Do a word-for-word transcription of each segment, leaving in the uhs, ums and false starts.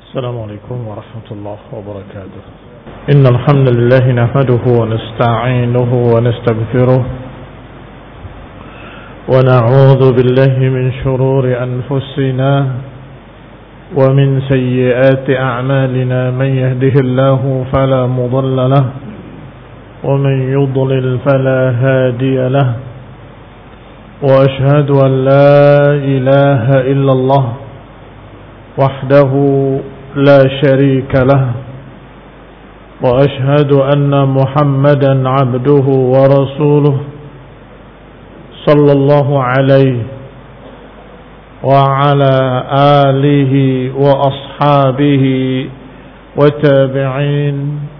السلام عليكم ورحمة الله وبركاته. إن الحمد لله نحمده ونستعينه ونستغفره ونعوذ بالله من شرور أنفسنا ومن سيئات أعمالنا. من يهده الله فلا مضل له ومن يضلل فلا هادي له. وأشهد أن لا إله إلا الله وحده لا شريك له. وأشهد أن محمدا عبده ورسوله صلى الله عليه وعلى آله وأصحابه والتابعين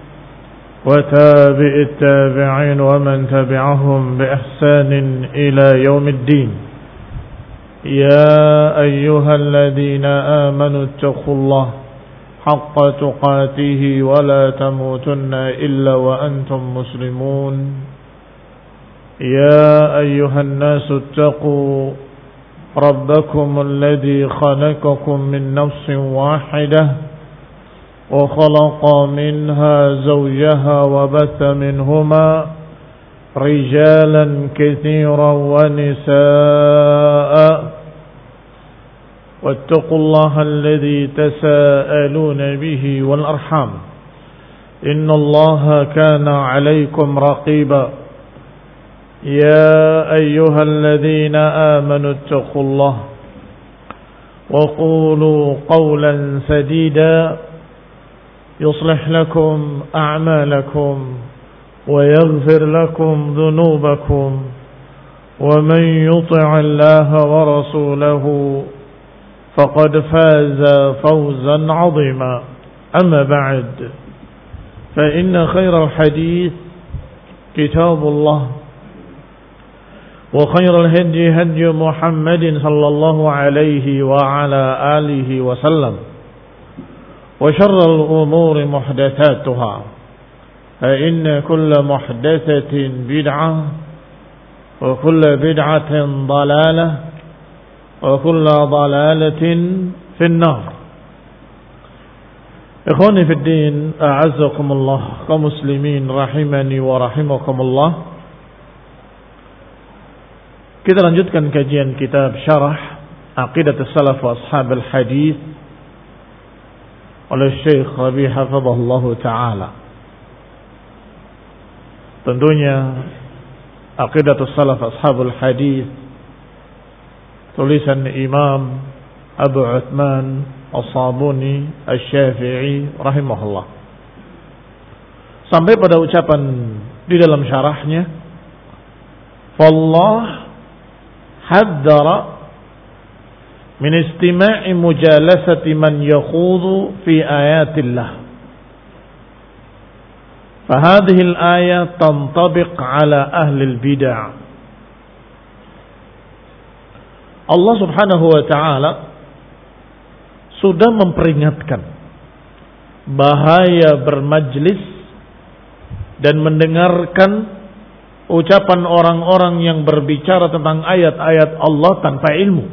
وتابع التابعين ومن تبعهم بإحسان إلى يوم الدين. يا أيها الذين آمنوا اتقوا الله حق تقاته ولا تموتن إلا وأنتم مسلمون. يا أيها الناس اتقوا ربكم الذي خلقكم من نفس واحدة وخلق منها زوجها وبث منهما رجالا كثيرا ونساء. واتقوا الله الذي تساءلون به والأرحام إن الله كان عليكم رقيبا. يا أيها الذين آمنوا اتقوا الله وقولوا قولا سديدا يصلح لكم أعمالكم ويغفر لكم ذنوبكم ومن يطع الله ورسوله فقد فاز فوزا عظيما. أما بعد فإن خير الحديث كتاب الله وخير الهدي هدي محمد صلى الله عليه وعلى آله وسلم وشر الأمور محدثاتها فإن كل محدثة بدعة وكل بدعة ضلالة وكل ضلالة في النار. Ikhwani fi din, a'azzakumullah, kaum muslimin rahimani wa rahimakumullah. Kita lanjutkan kajian kitab Syarah Aqidah as-Salaf wa Ashab al-Hadith oleh Syekh Rabi' hafizahullah taala. Tentunya Aqidah as-Salaf Ashab al-Hadith tulisan Imam Abu Uthman As-Sabuni Asy-Syafi'i rahimahullah. Sampai pada ucapan di dalam syarahnya, "Wallah haddara min istima'i mujalasati man yakhudhu fi ayatillah. Fahadhihi al-ayah tantabiq ala ahli al-bid'ah." Allah subhanahu wa ta'ala sudah memperingatkan bahaya bermajlis dan mendengarkan ucapan orang-orang yang berbicara tentang ayat-ayat Allah tanpa ilmu.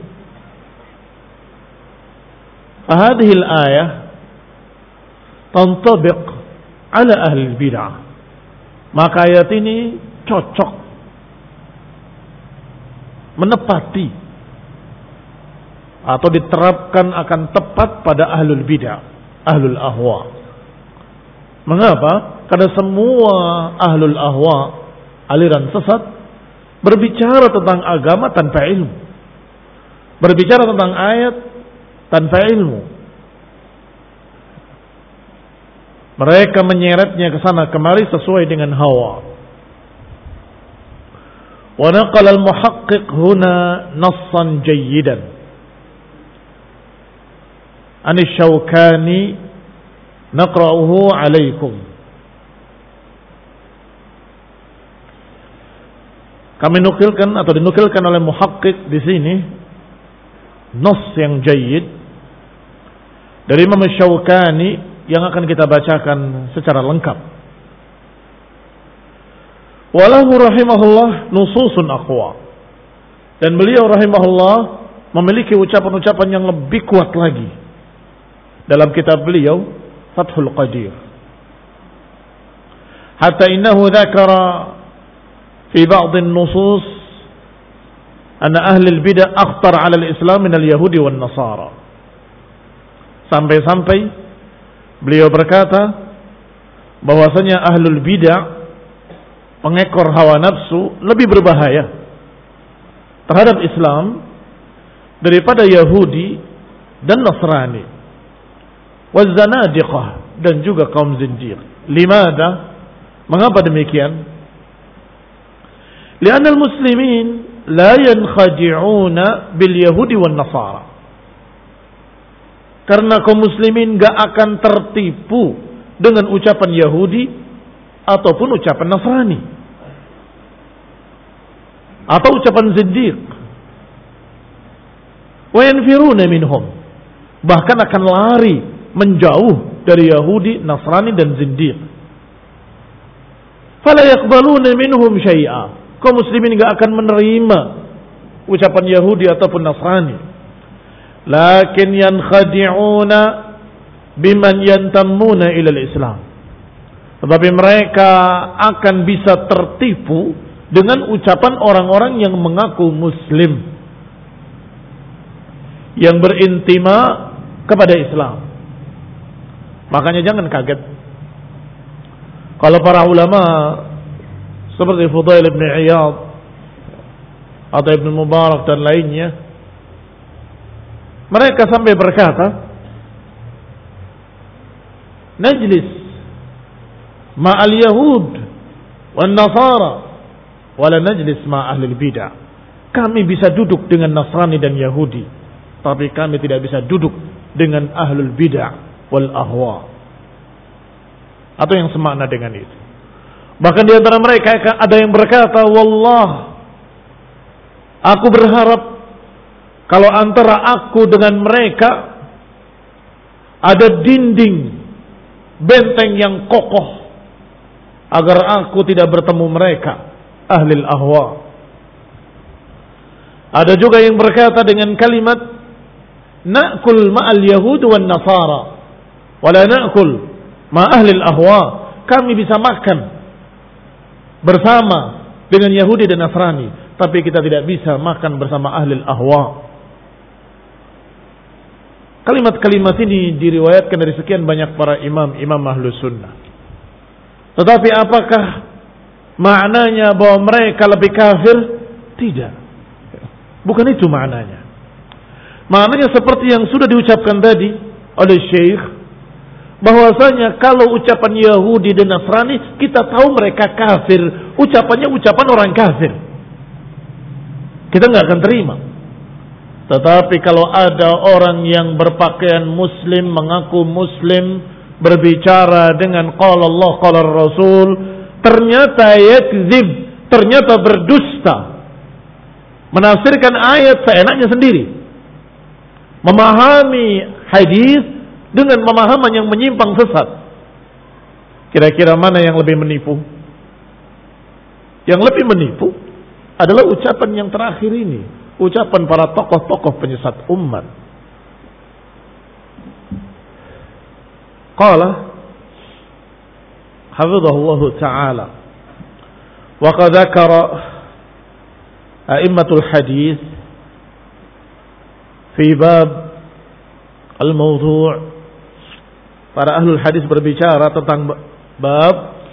Fahadhil ayah tantabiq ala ahli bid'ah. Maka ayat ini cocok, menepati atau diterapkan akan tepat pada ahlul bid'ah, ahlul ahwa. Mengapa? Karena semua ahlul ahwa, aliran sesat, berbicara tentang agama tanpa ilmu, berbicara tentang ayat tanpa ilmu. Mereka menyeretnya ke sana kemari sesuai dengan hawa. Wa naqala al-muhaqqiq huna nassan jayyidan Ani Syawkani naqra'uhu alaikum. Kami nukilkan atau dinukilkan oleh muhaqqiq di sini nas yang jayyid dari Imam Syawkani yang akan kita bacakan secara lengkap. Walahu rahimahullah nususun aqwa. Dan beliau rahimahullah memiliki ucapan-ucapan yang lebih kuat lagi dalam kitab beliau Fathul Qadir. Hatta innahu dzakara fi ba'd an-nusus anna ahli al-bid'ah akhtar 'ala al-islam min al-yahudi wan nasara. Sampai-sampai beliau berkata bahwasanya ahlul bid'ah, pengekor hawa nafsu, lebih berbahaya terhadap Islam daripada Yahudi dan Nasrani, wazanadiqah, dan juga kaum zindiq. Limada? Mengapa demikian? Li'anna al-muslimin la yankhadi'una bil yahudi wan nasara. Karena kaum muslimin gak akan tertipu dengan ucapan Yahudi ataupun ucapan Nasrani atau ucapan zindiq. Wa yanfiruna minhum, bahkan akan lari menjauh dari Yahudi, Nasrani dan zindiq. Fala yaqbaluna minhum syai'a. Kaum muslimin enggak akan menerima ucapan Yahudi ataupun Nasrani. Lakin yankhadi'una biman yantammuna ila al-Islam. Tetapi mereka akan bisa tertipu dengan ucapan orang-orang yang mengaku muslim, yang berintima kepada Islam. Makanya jangan kaget kalau para ulama seperti Fudail bin Iyad atau Ibn Mubarak dan lainnya, mereka sampai berkata, najlis ma'al yahud wan nasara wala najlis ma'al bidah. Kami bisa duduk dengan Nasrani dan Yahudi, tapi kami tidak bisa duduk dengan ahlul bidah wal ahwa, atau yang semakna dengan itu. Bahkan di antara mereka ada yang berkata, wallah, aku berharap kalau antara aku dengan mereka ada dinding, benteng yang kokoh, agar aku tidak bertemu mereka, ahlil ahwa. Ada juga yang berkata dengan kalimat, na'kul ma'al yahud wan nasara wala na'kul ma ahlil ahwa. Kami bisa makan bersama dengan Yahudi dan Nasrani, tapi kita tidak bisa makan bersama ahlil ahwa. Kalimat-kalimat ini diriwayatkan dari sekian banyak para imam, imam ahlus sunnah. Tetapi apakah maknanya bahwa mereka lebih kafir? Tidak. Bukan itu maknanya. Maknanya seperti yang sudah diucapkan tadi oleh Syekh, bahwasanya kalau ucapan Yahudi dan Nasrani kita tahu mereka kafir, ucapannya ucapan orang kafir, kita nggak akan terima. Tetapi kalau ada orang yang berpakaian muslim, mengaku muslim, berbicara dengan qala Allah qala Rasul, ternyata yakzib, ternyata berdusta, menafsirkan ayat seenaknya sendiri, memahami hadis dengan pemahaman yang menyimpang sesat. Kira-kira mana yang lebih menipu? Yang lebih menipu adalah ucapan yang terakhir ini, ucapan para tokoh-tokoh penyesat umat. Qala hafizahullah ta'ala wa qad dzakara a'immatul hadis fi bab al-mawdu'. Para ahlul hadis berbicara tentang bab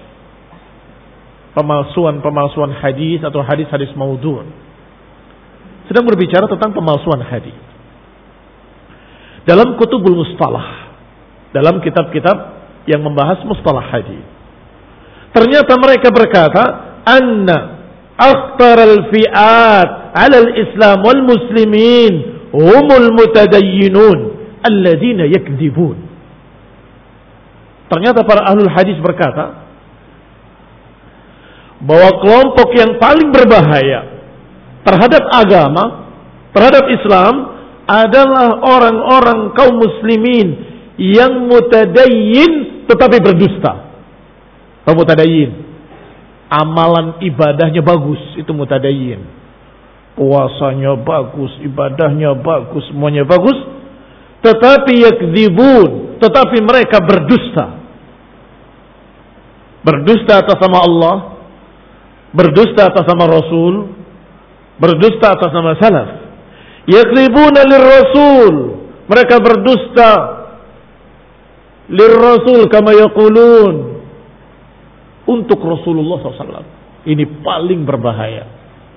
pemalsuan-pemalsuan hadis atau hadis-hadis maudhu'. Sedang berbicara tentang pemalsuan hadis dalam kutubul mustalah, dalam kitab-kitab yang membahas mustalah hadis. Ternyata mereka berkata, anna akhtar al-fi'at 'ala al-islam wal muslimin humul mutadayyinun alladzina yakdzibun. Ternyata para ahlul hadis berkata bahwa kelompok yang paling berbahaya terhadap agama, terhadap Islam adalah orang-orang kaum muslimin yang mutadayyin tetapi berdusta. Apa mutadayyin? Amalan ibadahnya bagus, itu mutadayyin. Puasanya bagus, ibadahnya bagus, semuanya bagus, tetapi yakdzibun, tetapi mereka berdusta. Berdusta atas nama Allah, berdusta atas nama Rasul, berdusta atas nama salaf. Yakdzibuna lirrasul, mereka berdusta lirrasul kama yaqulun, untuk Rasulullah shallallahu alaihi wasallam. Ini paling berbahaya.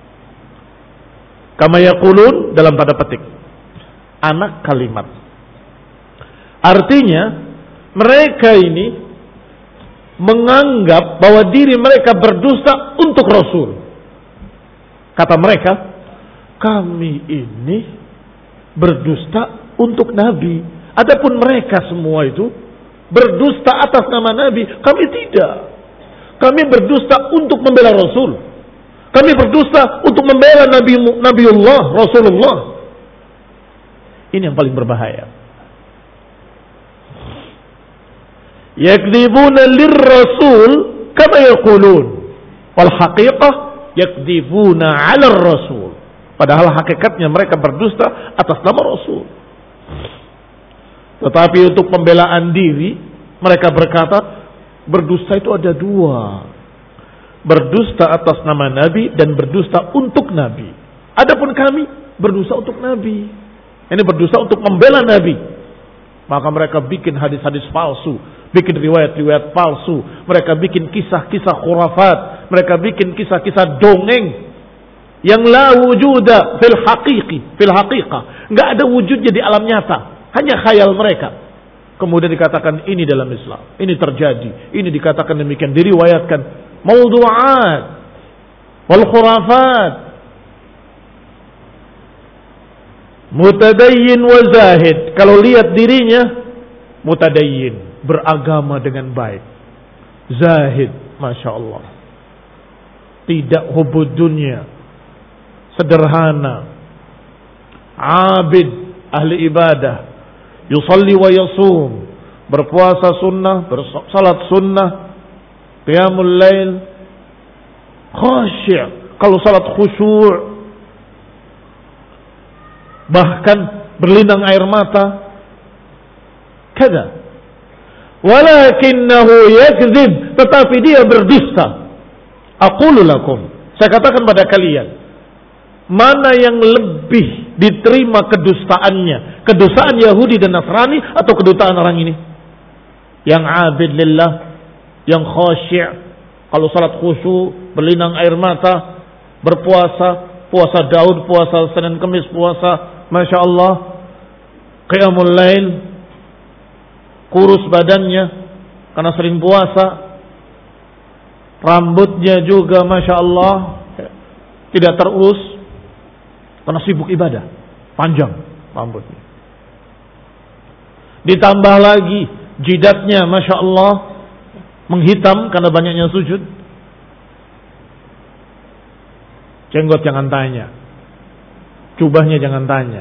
Kama yaqulun dalam tanda petik, anak kalimat. Artinya mereka ini menganggap bahwa diri mereka berdusta untuk Rasul. Kata mereka, kami ini berdusta untuk Nabi. Adapun mereka semua itu berdusta atas nama Nabi. Kami tidak. Kami berdusta untuk membela Rasul. Kami berdusta untuk membela Nabi Nabiullah Rasulullah. Ini yang paling berbahaya. Yakdzibuna lirrasul kama yaqulun, wal haqiqah yakdzibuna 'ala rasul. Padahal hakikatnya mereka berdusta atas nama Rasul. Tetapi untuk pembelaan diri mereka berkata berdusta itu ada dua. Berdusta atas nama Nabi dan berdusta untuk Nabi. Adapun kami berdusta untuk Nabi. Ini berdusta untuk membela Nabi. Maka mereka bikin hadis-hadis palsu, bikin riwayat-riwayat palsu, mereka bikin kisah-kisah khurafat, mereka bikin kisah-kisah dongeng yang la wujuda fil haqiqi, fil haqiqah, enggak ada wujudnya di alam nyata, hanya khayal mereka. Kemudian dikatakan ini dalam Islam, ini terjadi, ini dikatakan demikian, diriwayatkan. Mawdu'at wal khurafat, mutadayyin wa zahid. Kalau lihat dirinya mutadayyin, beragama dengan baik. Zahid, Masya Allah, tidak hubud dunia, sederhana. Abid, ahli ibadah, yusalli wa yasum, berpuasa sunnah, bersalat sunnah, qiyamul lail, khasyi', kalau salat khusyuk, bahkan berlinang air mata. Kada. Walakinnahu yakdzib, tetapi dia berdusta. Aqulu lakum, saya katakan pada kalian, mana yang lebih diterima kedustaannya? Kedustaan Yahudi dan Nasrani atau kedustaan orang ini? Yang abid lillah, yang khasyi', kalau salat khusyuk, berlinang air mata, berpuasa, puasa Daud, puasa Senin Kemis, puasa Masya Allah, qiyamul lail, kurus badannya karena sering puasa, rambutnya juga Masya Allah tidak terurus karena sibuk ibadah, panjang rambutnya. Ditambah lagi jidatnya Masya Allah menghitam karena banyaknya sujud. Jenggot jangan tanya, jubahnya jangan tanya.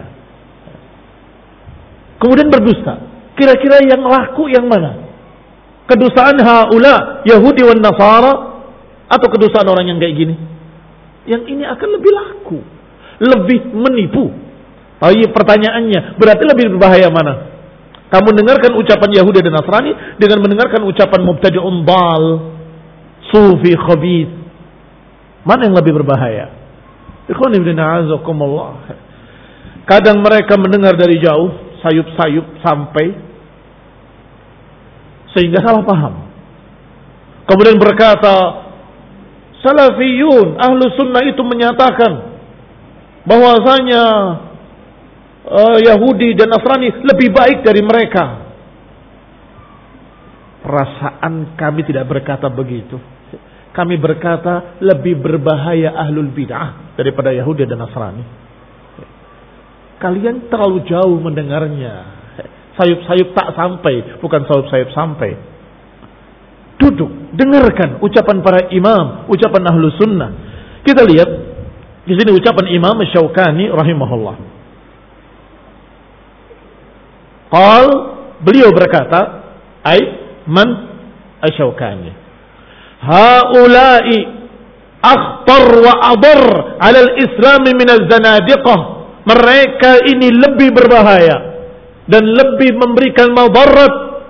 Kemudian berdusta. Kira-kira yang laku yang mana? Kedustaan haula Yahudi wan Nasara atau kedustaan orang yang kayak gini? Yang ini akan lebih laku, lebih menipu. Tapi pertanyaannya, berarti lebih berbahaya mana? Kamu dengarkan ucapan Yahudi dan Nasrani dengan mendengarkan ucapan mubtadi'un dal, sufi khabith. Mana yang lebih berbahaya? Ikhwan ibn a'azakumullah. Kadang mereka mendengar dari jauh, sayup-sayup sampai, sehingga salah paham. Kemudian berkata, Salafiyun, ahlu sunnah itu menyatakan bahwasanya uh, Yahudi dan Nasrani lebih baik dari mereka. Perasaan kami tidak berkata begitu. Kami berkata lebih berbahaya ahlul bid'ah daripada Yahudi dan Nasrani. Kalian terlalu jauh mendengarnya. Sayup-sayup tak sampai, bukan sayup-sayup sampai. Duduk, dengarkan ucapan para imam, ucapan ahlu sunnah. Kita lihat di sini ucapan Imam Syaukani rahimahullah. Qal, beliau berkata, ai man Asyaukani, haula'i akhtar wa adar 'ala al-islam min az-zanadiqah. Mereka ini lebih berbahaya dan lebih memberikan madarat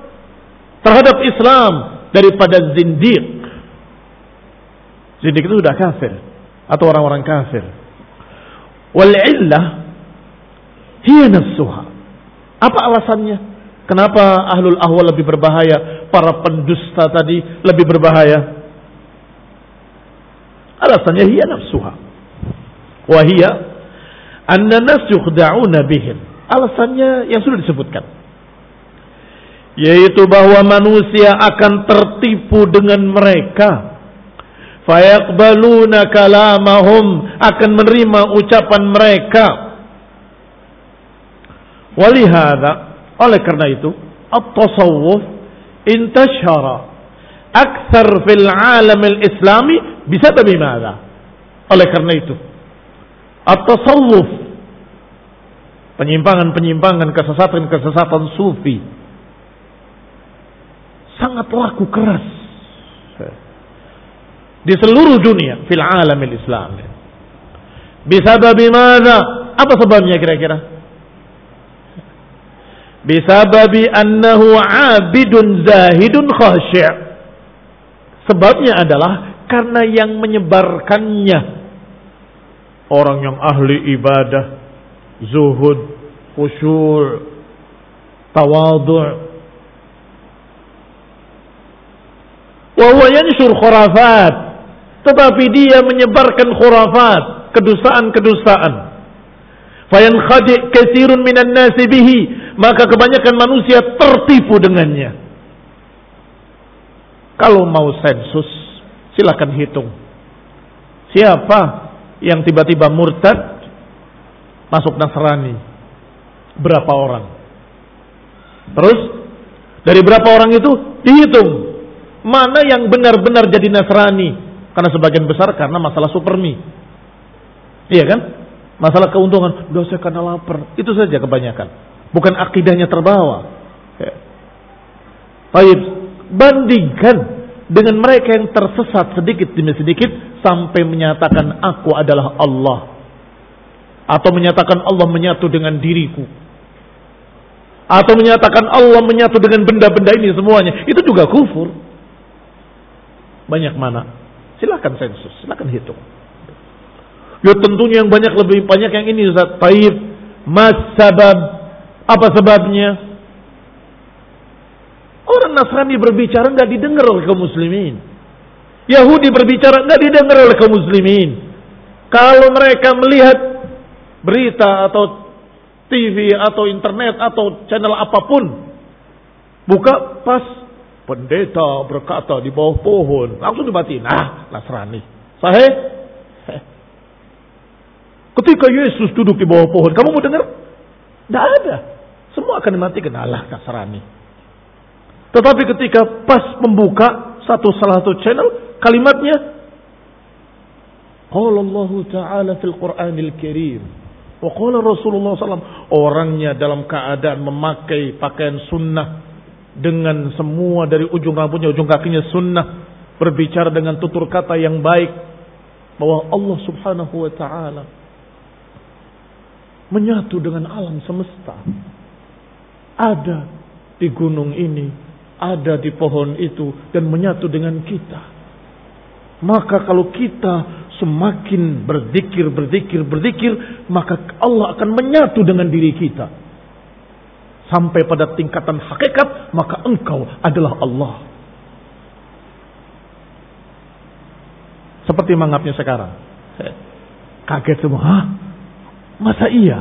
terhadap Islam daripada zindiq. Zindiq itu sudah kafir atau orang-orang kafir. Wal illah hiya nafsuha. Apa alasannya? Kenapa ahlul ahwa lebih berbahaya, para pendusta tadi lebih berbahaya? Alasannya hiya nafsuha. Wa hiya anna nas yukhda'una bihim. Alasannya yang sudah disebutkan, yaitu bahwa manusia akan tertipu dengan mereka. Fayaqbaluna kalamahum, akan menerima ucapan mereka. Walihada, oleh karena itu, at-tasawuf intashara akthar fil alam al-islami bisabab madza? Oleh karena itu, at-tasawuf, penyimpangan-penyimpangan, kesesatan-kesesatan sufi sangat laku keras di seluruh dunia, fil alam al-islami. Bisabab madza? Apa sebabnya kira-kira? Bisababi annahu abidun zahidun khasyi'. Sebabnya adalah karena yang menyebarkannya orang yang ahli ibadah, zuhud, khusyuk, tawadhu'. Wa huwa yanshur khurafat, tetapi dia menyebarkan khurafat, kedustaan-kedustaan. Fayankhadi' katsirun minan nasi bihi, maka kebanyakan manusia tertipu dengannya. Kalau mau sensus, silakan hitung siapa yang tiba-tiba murtad masuk Nasrani, berapa orang. Terus dari berapa orang itu dihitung mana yang benar-benar jadi Nasrani, karena sebagian besar karena masalah supermi, iya kan, masalah keuntungan, dosa karena lapar, itu saja kebanyakan, bukan akidahnya terbawa. Baik, bandingkan dengan mereka yang tersesat sedikit demi sedikit sampai menyatakan aku adalah Allah, atau menyatakan Allah menyatu dengan diriku, atau menyatakan Allah menyatu dengan benda-benda ini semuanya, itu juga kufur. Banyak mana? Silakan sensus, silakan hitung. Ya tentunya yang banyak, lebih banyak yang ini Ustaz. Taib, mas sabab, apa sebabnya? Orang Nasrani berbicara nggak didengar oleh kaum muslimin. Yahudi berbicara nggak didengar oleh kaum muslimin. Kalau mereka melihat berita atau T V atau internet atau channel apapun, buka pas pendeta berkata di bawah pohon, langsung dimatiin. Ah, Nasrani. Sahih? Ketika Yesus duduk di bawah pohon, kamu mau dengar? Tidak ada. Semua akan dimatikan. Allah, Nasrani. Tetapi ketika pas membuka satu salah satu channel, kalimatnya qala Allah Ta'ala fil Qur'anil Karim wa qala Rasulullah sallallahu alaihi wasallam, orangnya dalam keadaan memakai pakaian sunnah dengan semua dari ujung rambutnya ujung kakinya sunnah, berbicara dengan tutur kata yang baik bahwa Allah Subhanahu wa Ta'ala menyatu dengan alam semesta, ada di gunung ini, ada di pohon itu, dan menyatu dengan kita. Maka kalau kita semakin berzikir, berzikir, berzikir, maka Allah akan menyatu dengan diri kita sampai pada tingkatan hakikat, maka engkau adalah Allah. Seperti menganggapnya sekarang, kaget semua. Hah? Masa iya?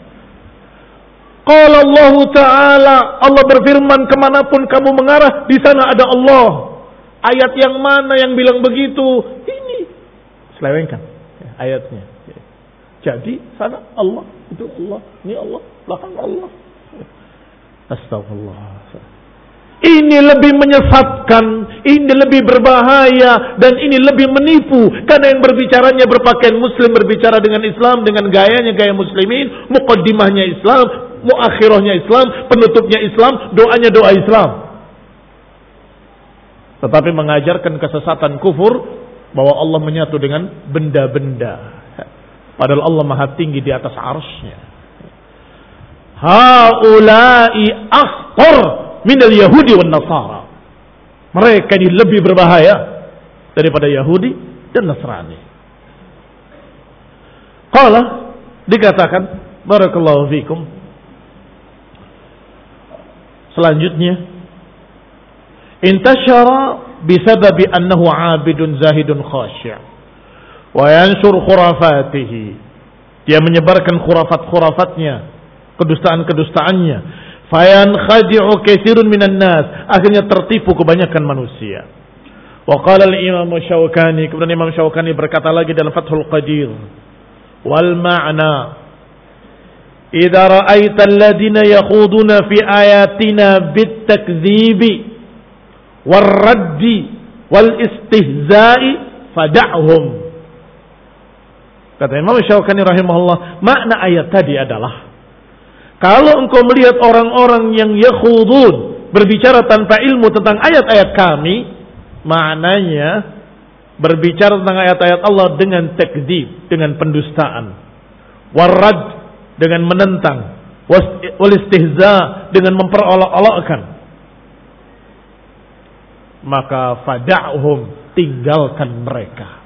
Qala Allah Ta'ala, Allah berfirman, kemanapun kamu mengarah, di sana ada Allah. Ayat yang mana yang bilang begitu? Ini selewengkan ayatnya. Jadi sana Allah, itu Allah, ini Allah, belakang Allah. Astagfirullah. Ini lebih menyesatkan, ini lebih berbahaya, dan ini lebih menipu. Karena yang berbicaranya berpakaian muslim, berbicara dengan Islam, dengan gayanya gaya muslimin, muqaddimahnya Islam, muakhirahnya Islam, penutupnya Islam, doanya doa Islam. Tetapi mengajarkan kesesatan kufur, bahwa Allah menyatu dengan benda-benda. Padahal Allah maha tinggi di atas arsy-Nya. Haula'i akhtar minal Yahudi wan Nasara. Mereka ini lebih berbahaya daripada Yahudi dan Nasrani. Qala, dikatakan, barakallahu fikum, selanjutnya, intashara bisababi annahu abidun zahidun khasyi' wa yanshur khurafatihi. Dia menyebarkan khurafat-khurafatnya, kedustaan-kedustaannya. Fayan khadi'u katsirun minan nas, akhirnya tertipu kebanyakan manusia. Wa qala al-Imam Syaukani, kemudian Imam Syaukani berkata lagi dalam Fathul Qadir, wal ma'na idza ra'aita alladhina yakhuduna fi ayatina bit takdzibi war raddi wal istihza'i fad'hum. Kata Imam Syaukani rahimahullah, makna ayat tadi adalah, kalau engkau melihat orang-orang yang yakhudun, berbicara tanpa ilmu tentang ayat-ayat kami, maknanya berbicara tentang ayat-ayat Allah dengan takdzib, dengan pendustaan, warad, dengan menentang, wal istihza, dengan memperolok-olokkan, maka fada'hum, tinggalkan mereka.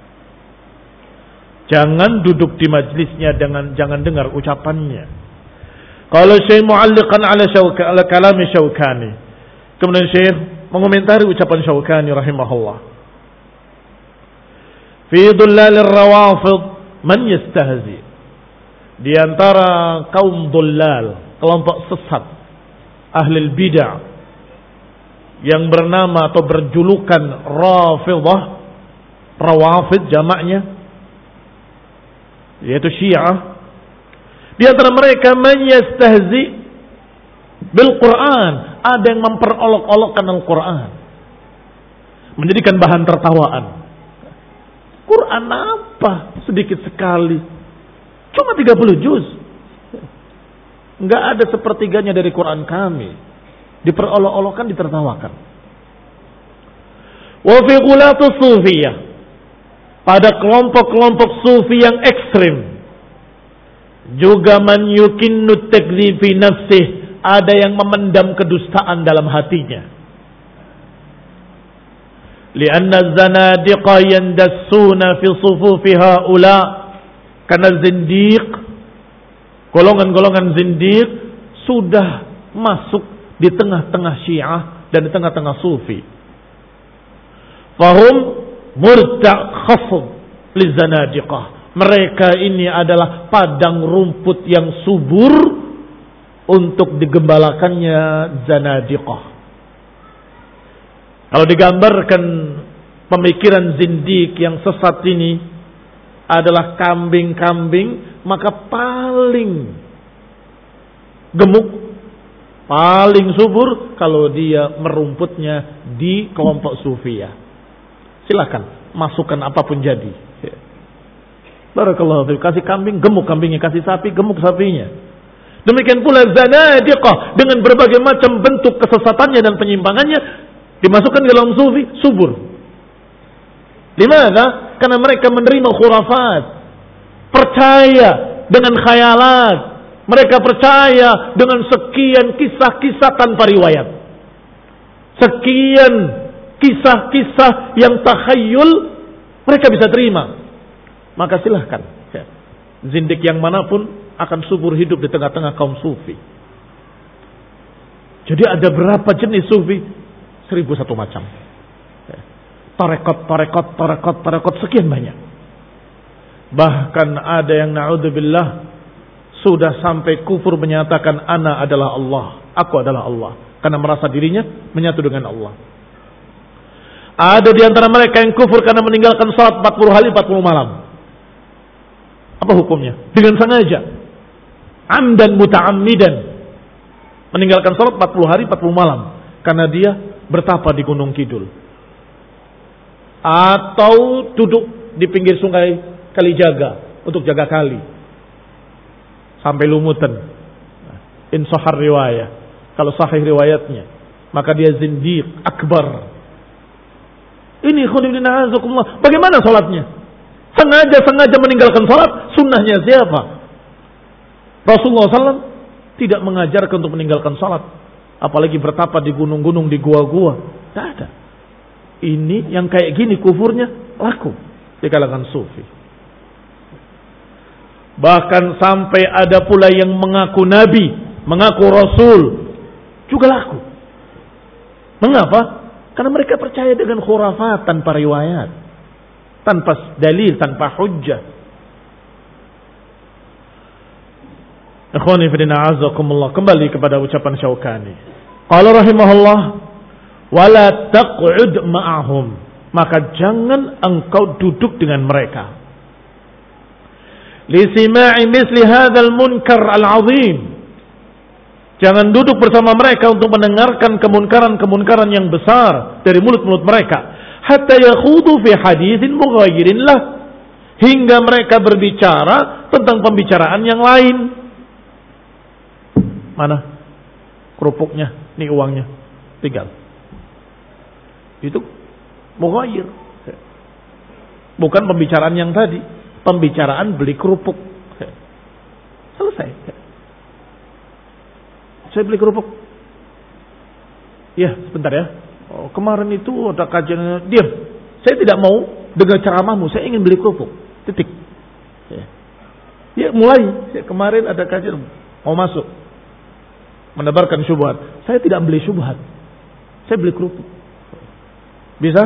Jangan duduk di majlisnya, dengan jangan dengar ucapannya. Kalau Syekh mu'alliqan ala Syauka, ala kalami Syaukani. Kemudian Syekh mengomentari ucapan Syaukani rahimahullah. Fi dhullalir rawafid man yastahzi. Di antara kaum dhullal, kelompok sesat, ahli bid'ah, yang bernama atau berjulukan Rafidah, Rawafid jamaknya, yaitu Syiah. Di antara mereka man yastahzi bil Quran, ada yang memperolok-olokkan Al-Quran, menjadikan bahan tertawaan. Quran apa? Sedikit sekali, cuma tiga puluh juz. Enggak ada sepertiganya dari Quran kami, diperolok-olokkan, ditertawakan. Wa fi ghulatus sufiyah, pada kelompok-kelompok sufi yang ekstrim, juga man yukinnu takdzib fi nafsih, ada yang memendam kedustaan dalam hatinya. Lianna zanadiqa yandassuna fi sufufi haula, karena zindiq, golongan-golongan zindiq sudah masuk di tengah-tengah Syiah dan di tengah-tengah Sufi. Fahum murta' khafd li zanadiqah, mereka ini adalah padang rumput yang subur untuk digembalakannya zanadiqah. Kalau digambarkan pemikiran zindiq yang sesat ini adalah kambing-kambing, maka paling gemuk, paling subur kalau dia merumputnya di kelompok sufiyah. Silakan masukkan apapun jadi. Barakallahu fiik, kasih kambing gemuk kambingnya, kasih sapi gemuk sapinya. Demikian pula zanadiqah dengan berbagai macam bentuk kesesatannya dan penyimpangannya dimasukkan ke dalam sufi, subur. Dimana? Karena mereka menerima khurafat, percaya dengan khayalat, mereka percaya dengan sekian kisah-kisah tanpa riwayat, sekian kisah-kisah yang takhayul mereka bisa terima. Maka silahkan, zindik yang manapun akan subur hidup di tengah-tengah kaum sufi. Jadi ada berapa jenis sufi? Seribu satu macam. Tarekot, tarekot, tarekot, tarekot, sekian banyak. Bahkan ada yang na'udzubillah sudah sampai kufur menyatakan ana adalah Allah, aku adalah Allah, karena merasa dirinya menyatu dengan Allah. Ada di antara mereka yang kufur karena meninggalkan salat empat puluh hari empat puluh malam. Apa hukumnya? Dengan sengaja, amdan muta'ammidan, meninggalkan salat empat puluh hari empat puluh malam karena dia bertapa di Gunung Kidul, atau duduk di pinggir sungai Kalijaga untuk jaga kali sampai lumutan. In sahih riwayah, kalau sahih riwayatnya, maka dia zindiq akbar. Ini khonibina azakumullah. Bagaimana salatnya? Sengaja-sengaja meninggalkan salat. Sunnahnya siapa? Rasulullah shallallahu alaihi wasallam tidak mengajarkan untuk meninggalkan salat, apalagi bertapa di gunung-gunung, di gua-gua. Tidak ada. Ini yang kayak gini kufurnya laku di kalangan sufi. Bahkan sampai ada pula yang mengaku nabi, mengaku rasul, juga laku. Mengapa? Karena mereka percaya dengan khurafat tanpa riwayat, tanpa dalil, tanpa hujjah. Ikhwani fillah azakumullah, kembali kepada ucapan Syaukani. Qala rahimahullah, wala taq'ud ma'ahum, maka jangan engkau duduk dengan mereka. Li sima'i misli hadzal munkar al-'azim. Jangan duduk bersama mereka untuk mendengarkan kemunkaran-kemunkaran yang besar dari mulut-mulut mereka. Hatta yakhudu fi haditsin mughayyirin lah, hingga mereka berbicara tentang pembicaraan yang lain. Mana kerupuknya, nih uangnya, tinggal. Itu mughayyir. Bukan pembicaraan yang tadi, pembicaraan beli kerupuk. Selesai. Saya beli kerupuk. Ya, sebentar ya. Oh, kemarin itu ada kajian, diam. Saya tidak mau dengar ceramahmu, saya ingin beli kerupuk. Titik. Ya, ya mulai. Ya, kemarin ada kajian, mau masuk. Menebarkan syubhat. Saya tidak beli syubhat. Saya beli kerupuk. Bisa?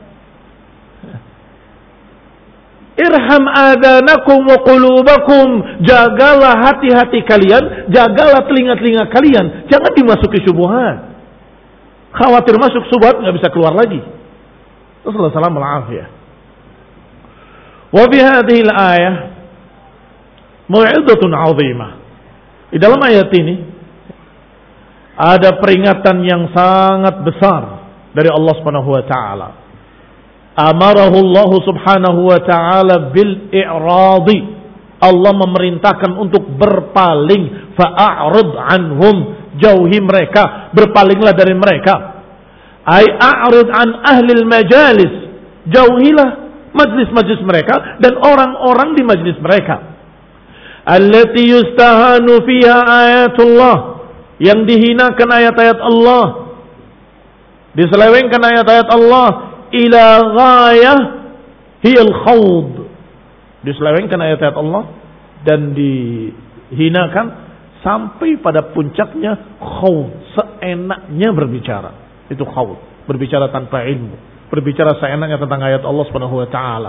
Irham adanakum wa qulubakum. Jagalah hati-hati kalian, jagalah telinga-telinga kalian, jangan dimasuki syubhat. Khawatir masuk syubhat enggak bisa keluar lagi. Rasulullah sallallahu alaihi wasallam. Wa fi hadhihi al-ayah mau'izatun 'azimah. Di dalam ayat ini ada peringatan yang sangat besar dari Allah Subhanahu wa taala. Amarahu Allah Subhanahu wa taala bil i'radi. Allah memerintahkan untuk berpaling, fa'rid anhum, jauhi mereka, berpalinglah dari mereka. Ai a'rid an ahli majalis, jauhilah majlis-majlis mereka dan orang-orang di majlis mereka. Allati yustahanu fiha ayatullah, yang dihinakan ayat-ayat Allah, diselewengkan ayat-ayat Allah, ila ghayah hiyal khawd, diselewengkan ayat-ayat Allah dan dihinakan sampai pada puncaknya khawd, seenaknya berbicara. Itu khawd, berbicara tanpa ilmu, berbicara seenaknya tentang ayat Allah Subhanahu wa taala.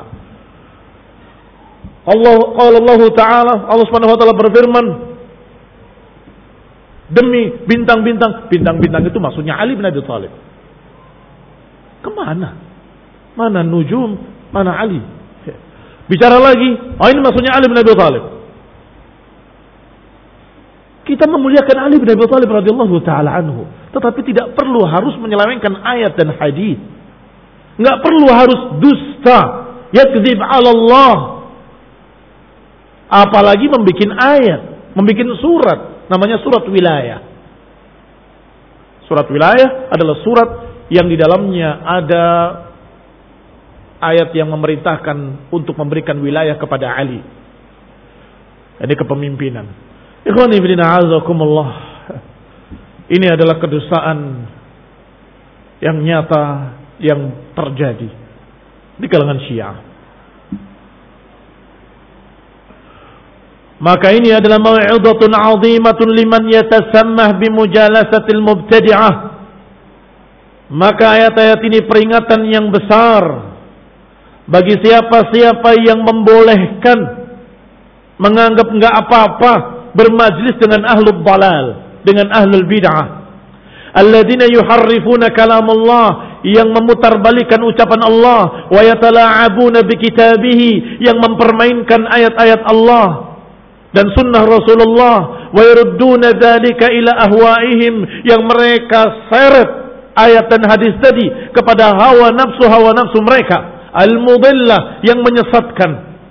Allah qala Allah taala, Allah Subhanahu wa taala berfirman, demi bintang-bintang. Bintang-bintang itu maksudnya Ali bin Abi Thalib. Kemana? Mana nujum, mana Ali? Bicara lagi, oh ini maksudnya Ali bin Abi Thalib. Kita memuliakan Ali bin Abi Thalib radhiyallahu taala anhu, tetapi tidak perlu harus menyelewengkan ayat dan hadis. Enggak perlu harus dusta, yakdzib 'ala Allah. Apalagi membikin ayat, membikin surat. Namanya surat wilayah. Surat wilayah adalah surat yang di dalamnya ada ayat yang memerintahkan untuk memberikan wilayah kepada Ali. Ini kepemimpinan. Ikhwani fillah azakumullah. Ini adalah kedustaan yang nyata yang terjadi di kalangan Syiah. Maka ini adalah mau'izatun 'azimatun liman yatasammah bimujalasatil mubtadi'ah. Maka ayat-ayat ini peringatan yang besar bagi siapa-siapa yang membolehkan, menganggap enggak apa-apa bermajlis dengan ahlul dalal, dengan ahlul bid'ah. Alladzina yuharrifuna kalam Allah, yang memutarbalikan ucapan Allah, wa yatala'abuna bikitabihi, yang mempermainkan ayat-ayat Allah dan sunnah Rasulullah, wa yarudduna dzalika ila ahwaihim, yang mereka seret ayat dan hadis tadi kepada hawa nafsu hawa nafsu mereka, al-mudillah, yang menyesatkan,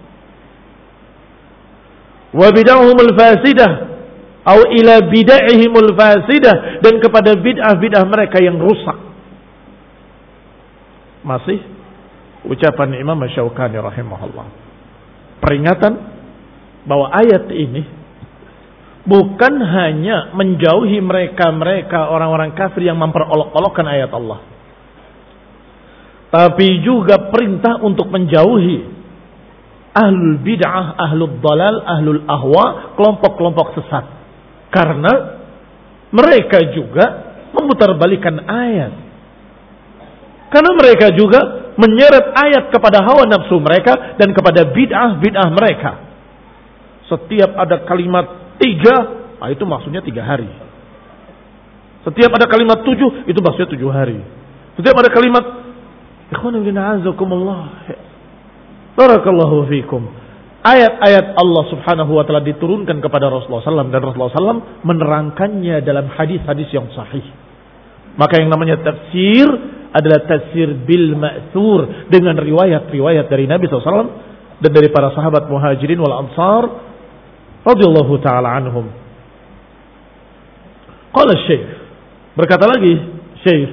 wa bid'ahumul fasidah atau ila bid'ahimul fasidah, dan kepada bid'ah-bid'ah mereka yang rusak. Masih ucapan Imam Syaukani rahimahullah, peringatan bahwa ayat ini bukan hanya menjauhi mereka-mereka orang-orang kafir yang memperolok-olokkan ayat Allah, tapi juga perintah untuk menjauhi ahlul bid'ah, ahlul dalal, ahlul ahwa, kelompok-kelompok sesat. Karena mereka juga memutarbalikan ayat. Karena mereka juga menyeret ayat kepada hawa nafsu mereka dan kepada bid'ah-bid'ah mereka. Setiap ada kalimat tiga, nah itu maksudnya tiga hari. Setiap ada kalimat tujuh, itu maksudnya tujuh hari. Setiap ada kalimat ikhwan fillah azakumullah, barakallahu fikum, ayat-ayat Allah subhanahu wa ta'ala diturunkan kepada Rasulullah sallallahu alaihi wasallam dan Rasulullah sallallahu alaihi wasallam menerangkannya dalam hadis-hadis yang sahih. Maka yang namanya tafsir adalah tafsir bil ma'thur, dengan riwayat-riwayat dari Nabi sallallahu alaihi wasallam dan dari para sahabat muhajirin wal ansar radhiyallahu ta'ala anhum. Qala Syekh, berkata lagi Syekh,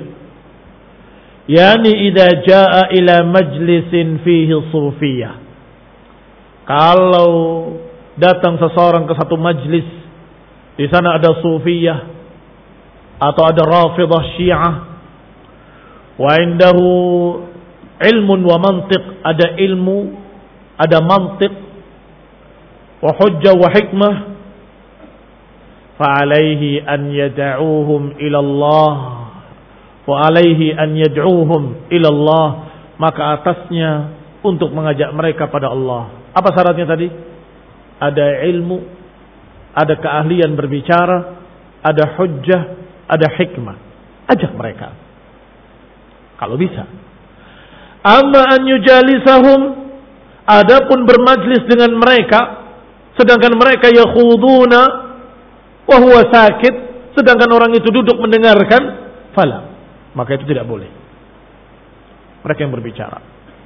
yani idza jaa ila majlisin fihi sufiyah, kalau datang seseorang ke satu majlis, di sana ada sufiyah atau ada rafidah syiah, wa indahu ilmun wa mantiq, ada ilmu, ada mantiq, wa hujjah wa hikmah, fa alaihi an yad'uuhum ila Allah, wa alaihi an yad'uuhum ila Allah, maka atasnya untuk mengajak mereka pada Allah. Apa syaratnya tadi? Ada ilmu, ada keahlian berbicara, ada hujjah, ada hikmah. Ajak mereka kalau bisa. Amma an yujalisahum, adapun bermajlis dengan mereka sedangkan mereka yakhuduna wa huwa sakit, sedangkan orang itu duduk mendengarkan, fala, maka itu tidak boleh. Mereka yang berbicara.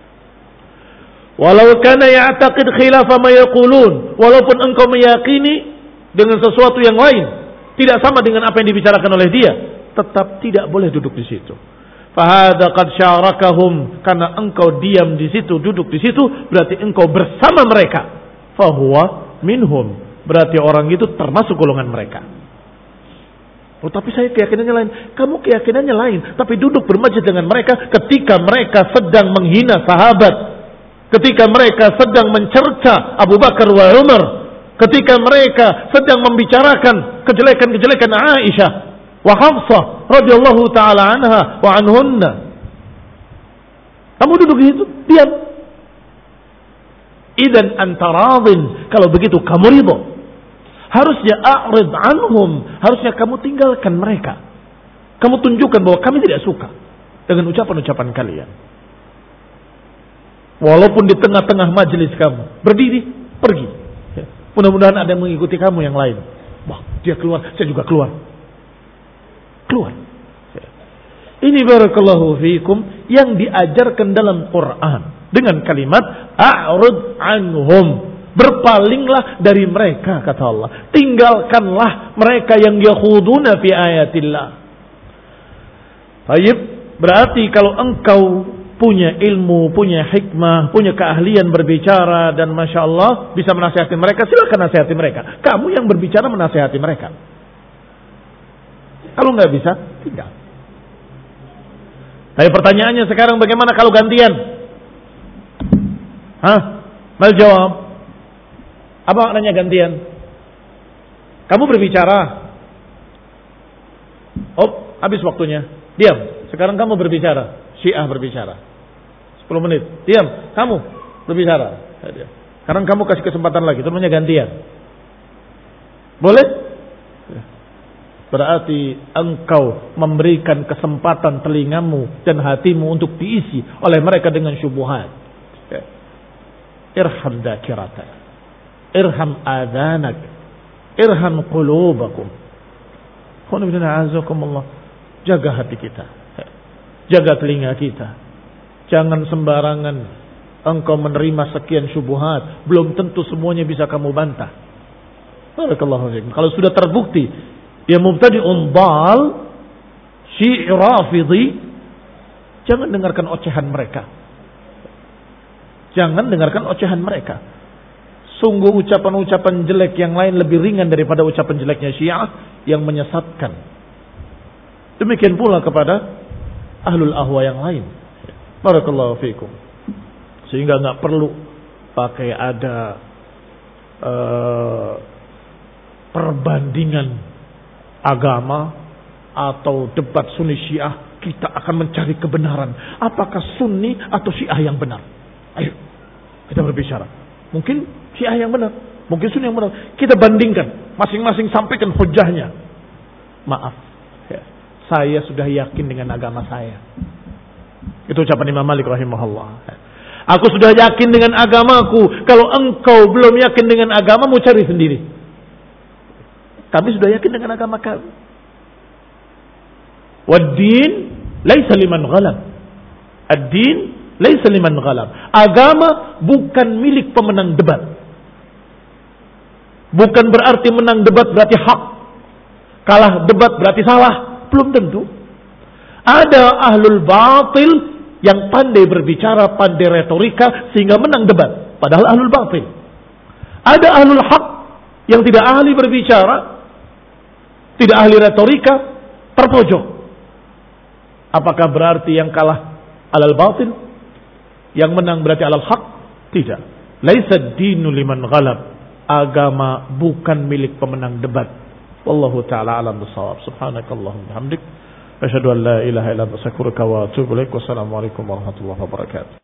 Walau kana ya'taqid khilafa ma yaqulun, walaupun engkau meyakini dengan sesuatu yang lain, tidak sama dengan apa yang dibicarakan oleh dia, tetap tidak boleh duduk di situ. Fahadha qad syarakahum, karena engkau diam di situ, duduk di situ, berarti engkau bersama mereka. Fahuwa minhum, berarti orang itu termasuk golongan mereka. Oh, tapi saya keyakinannya lain. Kamu keyakinannya lain, tapi duduk bermajlis dengan mereka ketika mereka sedang menghina sahabat, ketika mereka sedang mencerca Abu Bakar wa Umar, ketika mereka sedang membicarakan kejelekan-kejelekan Aisyah wa Hafsah radhiyallahu taala anha wa anhunna. Kamu duduk di situ, diam. Idan anta radin, kalau begitu kamu ridha. Harusnya a'rid anhum, harusnya kamu tinggalkan mereka. Kamu tunjukkan bahwa kami tidak suka dengan ucapan-ucapan kalian. Walaupun di tengah-tengah majelis kamu, berdiri, pergi. Mudah-mudahan ada yang mengikuti kamu yang lain. Wah, dia keluar, saya juga keluar. Keluar. Ini barakallahu fiikum yang diajarkan dalam Quran dengan kalimat a'rid anhum, berpalinglah dari mereka, kata Allah. Tinggalkanlah mereka yang yakhuduna fi ayatillah. Baik, berarti kalau engkau punya ilmu, punya hikmah, punya keahlian berbicara dan Masya Allah bisa menasihati mereka, silakan nasihati mereka. Kamu yang berbicara menasihati mereka. Kalau nggak bisa, tinggal. Tapi pertanyaannya sekarang bagaimana kalau gantian? Hah? Mal jawab. Apa maknanya gantian? Kamu berbicara. Oh, habis waktunya. Diam. Sekarang kamu berbicara. Syiah berbicara. sepuluh menit. Diam. Kamu berbicara. Sekarang kamu kasih kesempatan lagi. Itu namanya gantian. Boleh? Berarti engkau memberikan kesempatan telingamu dan hatimu untuk diisi oleh mereka dengan syubhat. Irham dakiratak, irham adhanak, irham qulubakum. Jaga hati kita, jaga telinga kita. Jangan sembarangan engkau menerima sekian syubhat, belum tentu semuanya bisa kamu bantah. Barakallahu fiikum. Kalau sudah terbukti dia mubtadi'un dhal, syi'i rafidhi, jangan dengarkan ocehan mereka. Jangan dengarkan ocehan mereka. Sungguh ucapan-ucapan jelek yang lain lebih ringan daripada ucapan jeleknya Syiah yang menyesatkan. Demikian pula kepada ahlul ahwa yang lain. Barakallahu fiikum. Sehingga nggak perlu pakai ada uh, perbandingan agama atau debat Sunni Syiah. Kita akan mencari kebenaran. Apakah Sunni atau Syiah yang benar? Ayo kita berbicara. Mungkin Syiah yang benar, mungkin Sunni yang benar. Kita bandingkan, masing-masing sampaikan hujahnya. Maaf, ya, saya sudah yakin dengan agama saya. Itu ucapan Imam Malik rahimahullah. Aku sudah yakin dengan agamaku. Kalau engkau belum yakin dengan agamamu, cari sendiri. Kami sudah yakin dengan agama kami. Wad-din laisa liman ghalab. Ad-din laisa liman ghalab. Agama bukan milik pemenang debat. Bukan berarti menang debat berarti hak. Kalah debat berarti salah. Belum tentu. Ada ahlul batil yang pandai berbicara, pandai retorika sehingga menang debat. Padahal ahlul batil. Ada ahlul haq yang tidak ahli berbicara, tidak ahli retorika, terpojok. Apakah berarti yang kalah alal batil? Yang menang berarti alal haq? Tidak. Laisa dinu liman ghalab. Agama bukan milik pemenang debat. Wallahu ta'ala alam bisawab. Subhanakallahumma hamdik. Asyhadu an la ilaha illa anta astaghfiruka wa atubu ilaik. Wassalamualaikum warahmatullahi wabarakatuh.